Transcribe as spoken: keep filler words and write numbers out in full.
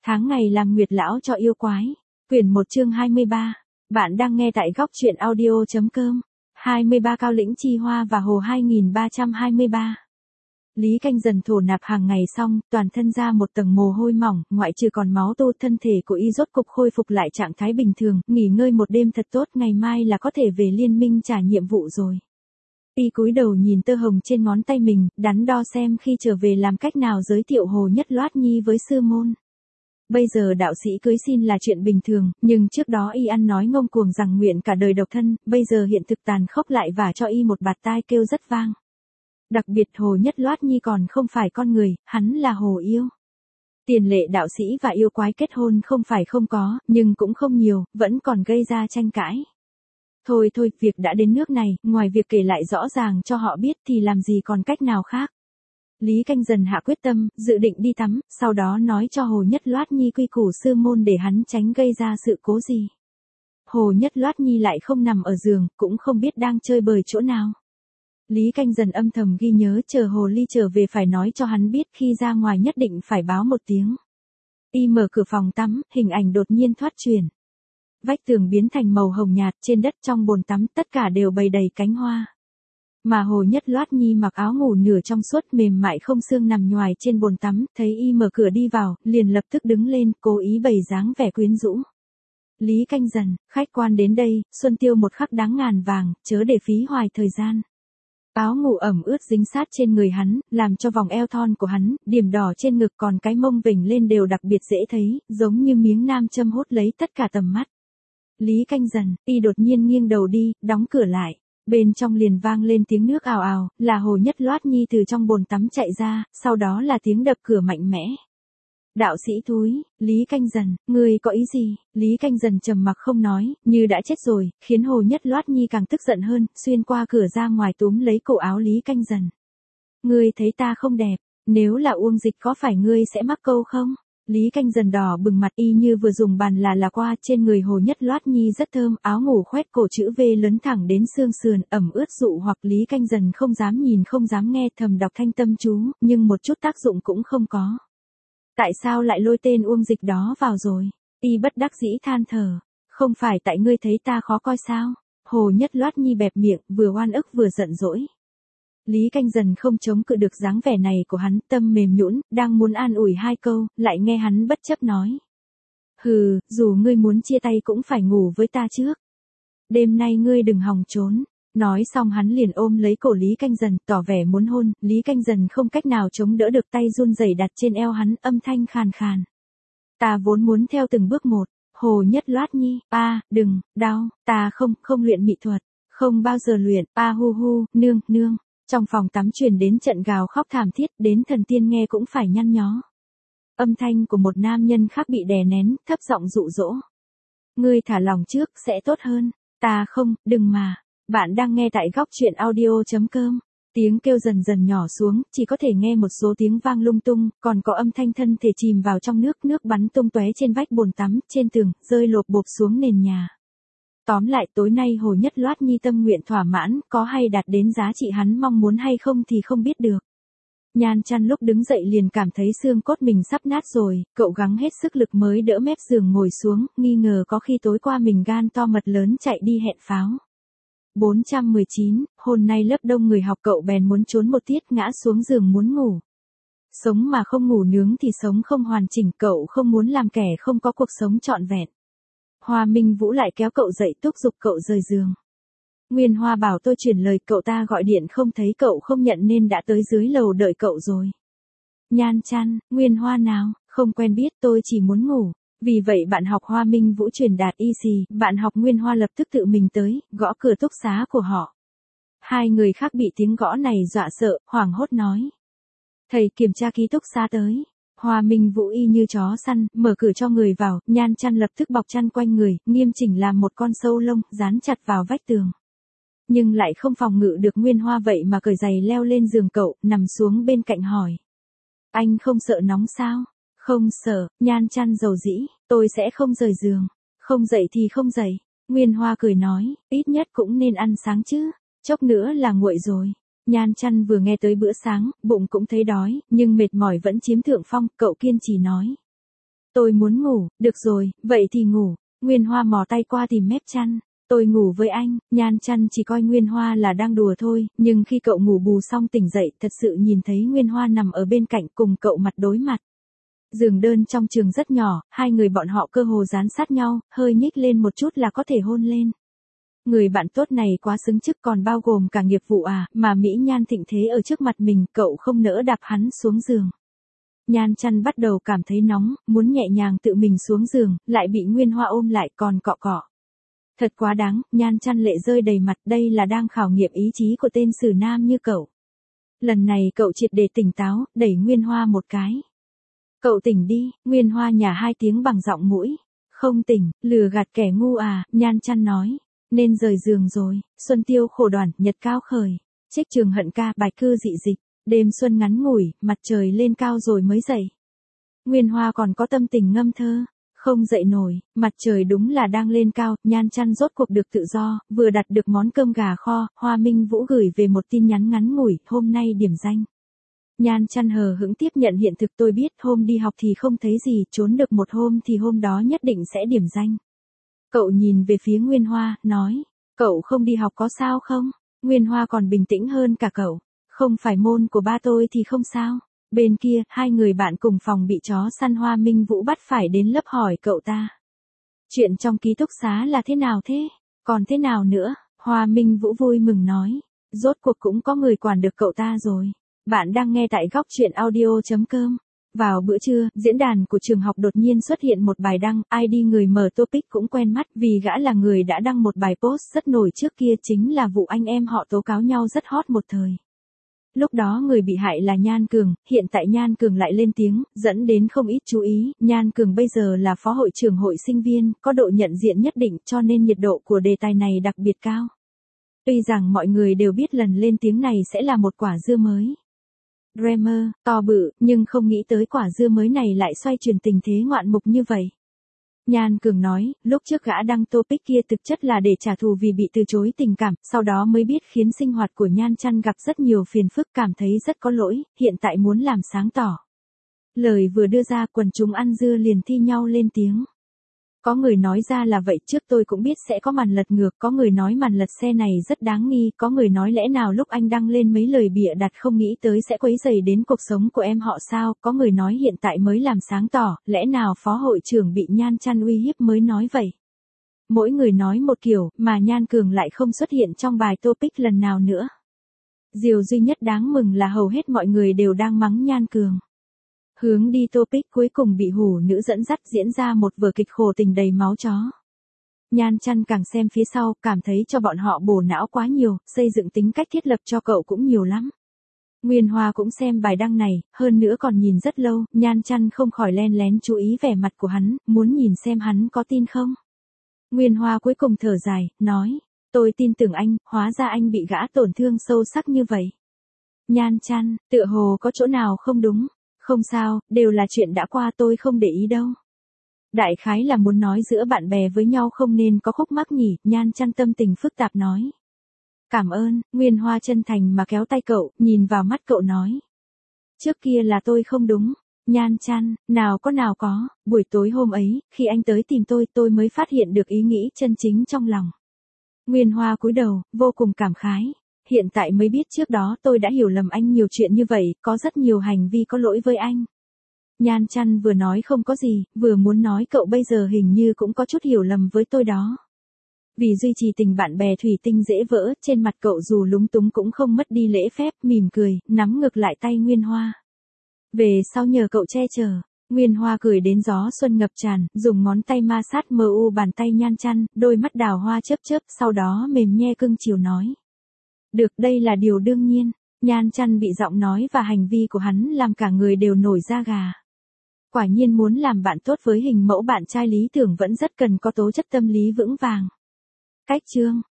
Tháng ngày làm nguyệt lão cho yêu quái. Quyển một chương hai mươi ba. Bạn đang nghe tại góc truyện audio.com. hai mươi ba Cao lĩnh chi hoa và hồ hai nghìn ba trăm hai mươi ba. Lý Canh dần thổ nạp hàng ngày xong, toàn thân ra một tầng mồ hôi mỏng, ngoại trừ còn máu tô, thân thể của y rốt cục khôi phục lại trạng thái bình thường, nghỉ ngơi một đêm thật tốt, ngày mai là có thể về liên minh trả nhiệm vụ rồi. Y cúi đầu nhìn tơ hồng trên ngón tay mình, đắn đo xem khi trở về làm cách nào giới thiệu Hồ Nhất Loát Nhi với sư môn. Bây giờ đạo sĩ cưới xin là chuyện bình thường, nhưng trước đó y ăn nói ngông cuồng rằng nguyện cả đời độc thân, bây giờ hiện thực tàn khốc lại và cho y một bạt tai kêu rất vang. Đặc biệt Hồ Nhất Loát Nhi còn không phải con người, hắn là hồ yêu. Tiền lệ đạo sĩ và yêu quái kết hôn không phải không có, nhưng cũng không nhiều, vẫn còn gây ra tranh cãi. Thôi thôi, việc đã đến nước này, ngoài việc kể lại rõ ràng cho họ biết thì làm gì còn cách nào khác. Lý Canh dần hạ quyết tâm, dự định đi tắm, sau đó nói cho Hồ Nhất Loát Nhi quy củ sư môn để hắn tránh gây ra sự cố gì. Hồ Nhất Loát Nhi lại không nằm ở giường, cũng không biết đang chơi bời chỗ nào. Lý Canh dần âm thầm ghi nhớ, chờ Hồ Ly trở về phải nói cho hắn biết, khi ra ngoài nhất định phải báo một tiếng. Y mở cửa phòng tắm, hình ảnh đột nhiên thoát chuyển. Vách tường biến thành màu hồng nhạt, trên đất trong bồn tắm tất cả đều bày đầy cánh hoa. Mà Hồ Nhất Loát Nhi mặc áo ngủ nửa trong suốt mềm mại không xương nằm nhoài trên bồn tắm, thấy y mở cửa đi vào, liền lập tức đứng lên, cố ý bày dáng vẻ quyến rũ. Lý Canh dần, khách quan đến đây, xuân tiêu một khắc đáng ngàn vàng, chớ để phí hoài thời gian. Áo ngủ ẩm ướt dính sát trên người hắn, làm cho vòng eo thon của hắn, điểm đỏ trên ngực còn cái mông vểnh lên đều đặc biệt dễ thấy, giống như miếng nam châm hút lấy tất cả tầm mắt. Lý Canh dần, y đột nhiên nghiêng đầu đi, đóng cửa lại. Bên trong liền vang lên tiếng nước ào ào, là Hồ Nhất Loát Nhi từ trong bồn tắm chạy ra, sau đó là tiếng đập cửa mạnh mẽ. Đạo sĩ thúi, Lý Canh dần, ngươi có ý gì? Lý Canh dần trầm mặc không nói, như đã chết rồi, khiến Hồ Nhất Loát Nhi càng tức giận hơn, xuyên qua cửa ra ngoài túm lấy cổ áo Lý Canh dần. Ngươi thấy ta không đẹp, nếu là Uông Dịch có phải ngươi sẽ mắc câu không? Lý Canh dần đỏ bừng mặt, y như vừa dùng bàn là là qua, trên người Hồ Nhất Loát Nhi rất thơm, áo ngủ khoét cổ chữ V lớn thẳng đến xương sườn, ẩm ướt dụ hoặc. Lý Canh dần không dám nhìn không dám nghe, thầm đọc thanh tâm chú, nhưng một chút tác dụng cũng không có. Tại sao lại lôi tên Uông Dịch đó vào rồi? Y bất đắc dĩ than thở, không phải tại ngươi thấy ta khó coi sao? Hồ Nhất Loát Nhi bẹp miệng, vừa oan ức vừa giận dỗi. Lý Canh dần không chống cự được dáng vẻ này của hắn, tâm mềm nhũn, đang muốn an ủi hai câu, lại nghe hắn bất chấp nói. Hừ, dù ngươi muốn chia tay cũng phải ngủ với ta trước. Đêm nay ngươi đừng hòng trốn. Nói xong hắn liền ôm lấy cổ Lý Canh dần, tỏ vẻ muốn hôn, Lý Canh dần không cách nào chống đỡ được, tay run rẩy đặt trên eo hắn, âm thanh khàn khàn. Ta vốn muốn theo từng bước một. Hồ Nhất Loát Nhi, a, đừng, đau, ta không, không luyện mỹ thuật, không bao giờ luyện, a hu hu, nương, nương. Trong phòng tắm truyền đến trận gào khóc thảm thiết, đến thần tiên nghe cũng phải nhăn nhó. Âm thanh của một nam nhân khác bị đè nén, thấp giọng dụ dỗ. Ngươi thả lòng trước, sẽ tốt hơn. Ta không, đừng mà. Bạn đang nghe tại góc truyện audio.com. Tiếng kêu dần dần nhỏ xuống, chỉ có thể nghe một số tiếng vang lung tung, còn có âm thanh thân thể chìm vào trong nước, nước bắn tung tóe trên vách bồn tắm, trên tường, rơi lộp bộp xuống nền nhà. Tóm lại tối nay Hồ Nhất Loát Nhi tâm nguyện thỏa mãn, có hay đạt đến giá trị hắn mong muốn hay không thì không biết được. Nhan Chăn lúc đứng dậy liền cảm thấy xương cốt mình sắp nát rồi, cậu gắng hết sức lực mới đỡ mép giường ngồi xuống, nghi ngờ có khi tối qua mình gan to mật lớn chạy đi hẹn pháo. bốn trăm mười chín, hôm nay lớp đông người học, cậu bèn muốn trốn một tiết, ngã xuống giường muốn ngủ. Sống mà không ngủ nướng thì sống không hoàn chỉnh, cậu không muốn làm kẻ không có cuộc sống trọn vẹn. Hoa Minh Vũ lại kéo cậu dậy, thúc giục cậu rời giường. Nguyên Hoa bảo tôi chuyển lời, cậu ta gọi điện không thấy cậu không nhận nên đã tới dưới lầu đợi cậu rồi. Nhan Chăn, Nguyên Hoa nào, không quen biết, tôi chỉ muốn ngủ. Vì vậy bạn học Hoa Minh Vũ truyền đạt y xì, bạn học Nguyên Hoa lập tức tự mình tới, gõ cửa túc xá của họ. Hai người khác bị tiếng gõ này dọa sợ, hoảng hốt nói. Thầy kiểm tra ký túc xá tới. Hoa Minh Vũ y như chó săn, mở cửa cho người vào, Nhan Chăn lập tức bọc chăn quanh người, nghiêm chỉnh làm một con sâu lông, dán chặt vào vách tường. Nhưng lại không phòng ngự được Nguyên Hoa, vậy mà cởi giày leo lên giường cậu, nằm xuống bên cạnh hỏi. Anh không sợ nóng sao? Không sợ, Nhan Chăn dầu dĩ, tôi sẽ không rời giường. Không dậy thì không dậy. Nguyên Hoa cười nói, ít nhất cũng nên ăn sáng chứ, chốc nữa là nguội rồi. Nhan Chăn vừa nghe tới bữa sáng, bụng cũng thấy đói, nhưng mệt mỏi vẫn chiếm thượng phong, cậu kiên trì nói. Tôi muốn ngủ, được rồi, vậy thì ngủ. Nguyên Hoa mò tay qua tìm mép chăn. Tôi ngủ với anh. Nhan Chăn chỉ coi Nguyên Hoa là đang đùa thôi, nhưng khi cậu ngủ bù xong tỉnh dậy, thật sự nhìn thấy Nguyên Hoa nằm ở bên cạnh cùng cậu mặt đối mặt. Giường đơn trong trường rất nhỏ, hai người bọn họ cơ hồ dán sát nhau, hơi nhích lên một chút là có thể hôn lên. Người bạn tốt này quá xứng chức, còn bao gồm cả nghiệp vụ à, mà Mỹ Nhan thịnh thế ở trước mặt mình, cậu không nỡ đạp hắn xuống giường. Nhan Chăn bắt đầu cảm thấy nóng, muốn nhẹ nhàng tự mình xuống giường, lại bị Nguyên Hoa ôm lại còn cọ cọ. Thật quá đáng, Nhan Chăn lệ rơi đầy mặt, đây là đang khảo nghiệm ý chí của tên xử nam như cậu. Lần này cậu triệt để tỉnh táo, đẩy Nguyên Hoa một cái. Cậu tỉnh đi. Nguyên Hoa nhả hai tiếng bằng giọng mũi. Không tỉnh, lừa gạt kẻ ngu à, Nhan Chăn nói. Nên rời giường rồi. Xuân tiêu khổ đoàn, nhật cao khởi. Trích trường hận ca, bài cư dị dịch. Đêm xuân ngắn ngủi, mặt trời lên cao rồi mới dậy. Nguyên Hoa còn có tâm tình ngâm thơ. Không dậy nổi, mặt trời đúng là đang lên cao, Nhan Chăn rốt cuộc được tự do, vừa đặt được món cơm gà kho, Hoa Minh Vũ gửi về một tin nhắn ngắn ngủi, hôm nay điểm danh. Nhan Chăn hờ hững tiếp nhận hiện thực, tôi biết hôm đi học thì không thấy gì, trốn được một hôm thì hôm đó nhất định sẽ điểm danh. Cậu nhìn về phía Nguyên Hoa, nói, cậu không đi học có sao không? Nguyên Hoa còn bình tĩnh hơn cả cậu, không phải môn của ba tôi thì không sao. Bên kia, hai người bạn cùng phòng bị chó săn Hoa Minh Vũ bắt phải đến lớp hỏi cậu ta. Chuyện trong ký túc xá là thế nào thế? Còn thế nào nữa? Hoa Minh Vũ vui mừng nói. Rốt cuộc cũng có người quản được cậu ta rồi. Bạn đang nghe tại góc chuyện audio chấm com. Vào bữa trưa, diễn đàn của trường học đột nhiên xuất hiện một bài đăng, i đê người mở topic cũng quen mắt vì gã là người đã đăng một bài post rất nổi trước kia, chính là vụ anh em họ tố cáo nhau rất hot một thời. Lúc đó người bị hại là Nhan Cường, hiện tại Nhan Cường lại lên tiếng, dẫn đến không ít chú ý. Nhan Cường bây giờ là phó hội trưởng hội sinh viên, có độ nhận diện nhất định, cho nên nhiệt độ của đề tài này đặc biệt cao. Tuy rằng mọi người đều biết lần lên tiếng này sẽ là một quả dưa mới Dreamer, to bự, nhưng không nghĩ tới quả dưa mới này lại xoay chuyển tình thế ngoạn mục như vậy. Nhan Cường nói, lúc trước gã đăng topic kia thực chất là để trả thù vì bị từ chối tình cảm, sau đó mới biết khiến sinh hoạt của Nhan Chăn gặp rất nhiều phiền phức, cảm thấy rất có lỗi, hiện tại muốn làm sáng tỏ. Lời vừa đưa ra, quần chúng ăn dưa liền thi nhau lên tiếng. Có người nói ra là vậy, trước tôi cũng biết sẽ có màn lật ngược, có người nói màn lật xe này rất đáng nghi, có người nói lẽ nào lúc anh đăng lên mấy lời bịa đặt không nghĩ tới sẽ quấy rầy đến cuộc sống của em họ sao, có người nói hiện tại mới làm sáng tỏ, lẽ nào phó hội trưởng bị Nhan Chăn uy hiếp mới nói vậy. Mỗi người nói một kiểu, mà Nhan Cường lại không xuất hiện trong bài topic lần nào nữa. Điều duy nhất đáng mừng là hầu hết mọi người đều đang mắng Nhan Cường. Hướng đi topic cuối cùng bị hủ nữ dẫn dắt, diễn ra một vở kịch khổ tình đầy máu chó. Nhan Chăn càng xem phía sau, cảm thấy cho bọn họ bổ não quá nhiều, xây dựng tính cách thiết lập cho cậu cũng nhiều lắm. Nguyên Hoa cũng xem bài đăng này, hơn nữa còn nhìn rất lâu, Nhan Chăn không khỏi len lén chú ý vẻ mặt của hắn, muốn nhìn xem hắn có tin không. Nguyên Hoa cuối cùng thở dài, nói, tôi tin tưởng anh, hóa ra anh bị gã tổn thương sâu sắc như vậy. Nhan Chăn, tựa hồ có chỗ nào không đúng. Không sao, đều là chuyện đã qua, tôi không để ý đâu. Đại khái là muốn nói giữa bạn bè với nhau không nên có khúc mắc nhỉ, Nhan Chăn tâm tình phức tạp nói. Cảm ơn, Nguyên Hoa chân thành mà kéo tay cậu, nhìn vào mắt cậu nói. Trước kia là tôi không đúng. Nhan Chăn, nào có nào có, buổi tối hôm ấy, khi anh tới tìm tôi, tôi mới phát hiện được ý nghĩ chân chính trong lòng. Nguyên Hoa cúi đầu, vô cùng cảm khái. Hiện tại mới biết trước đó tôi đã hiểu lầm anh nhiều chuyện như vậy, có rất nhiều hành vi có lỗi với anh. Nhan Chăn vừa nói không có gì, vừa muốn nói cậu bây giờ hình như cũng có chút hiểu lầm với tôi đó. Vì duy trì tình bạn bè thủy tinh dễ vỡ, trên mặt cậu dù lúng túng cũng không mất đi lễ phép, mỉm cười, nắm ngược lại tay Nguyên Hoa. Về sau nhờ cậu che chở. Nguyên Hoa cười đến gió xuân ngập tràn, dùng ngón tay ma sát mờ u bàn tay Nhan Chăn, đôi mắt đào hoa chớp chớp, sau đó mềm nhe cưng chiều nói. Được, đây là điều đương nhiên. Nhan Chăn bị giọng nói và hành vi của hắn làm cả người đều nổi da gà. Quả nhiên muốn làm bạn tốt với hình mẫu bạn trai lý tưởng vẫn rất cần có tố chất tâm lý vững vàng. Cách chương